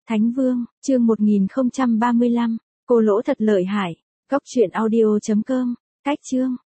Thánh Vương, chương 1035, cô lỗ thật lợi hại. Góc truyện audio.com, cách chương.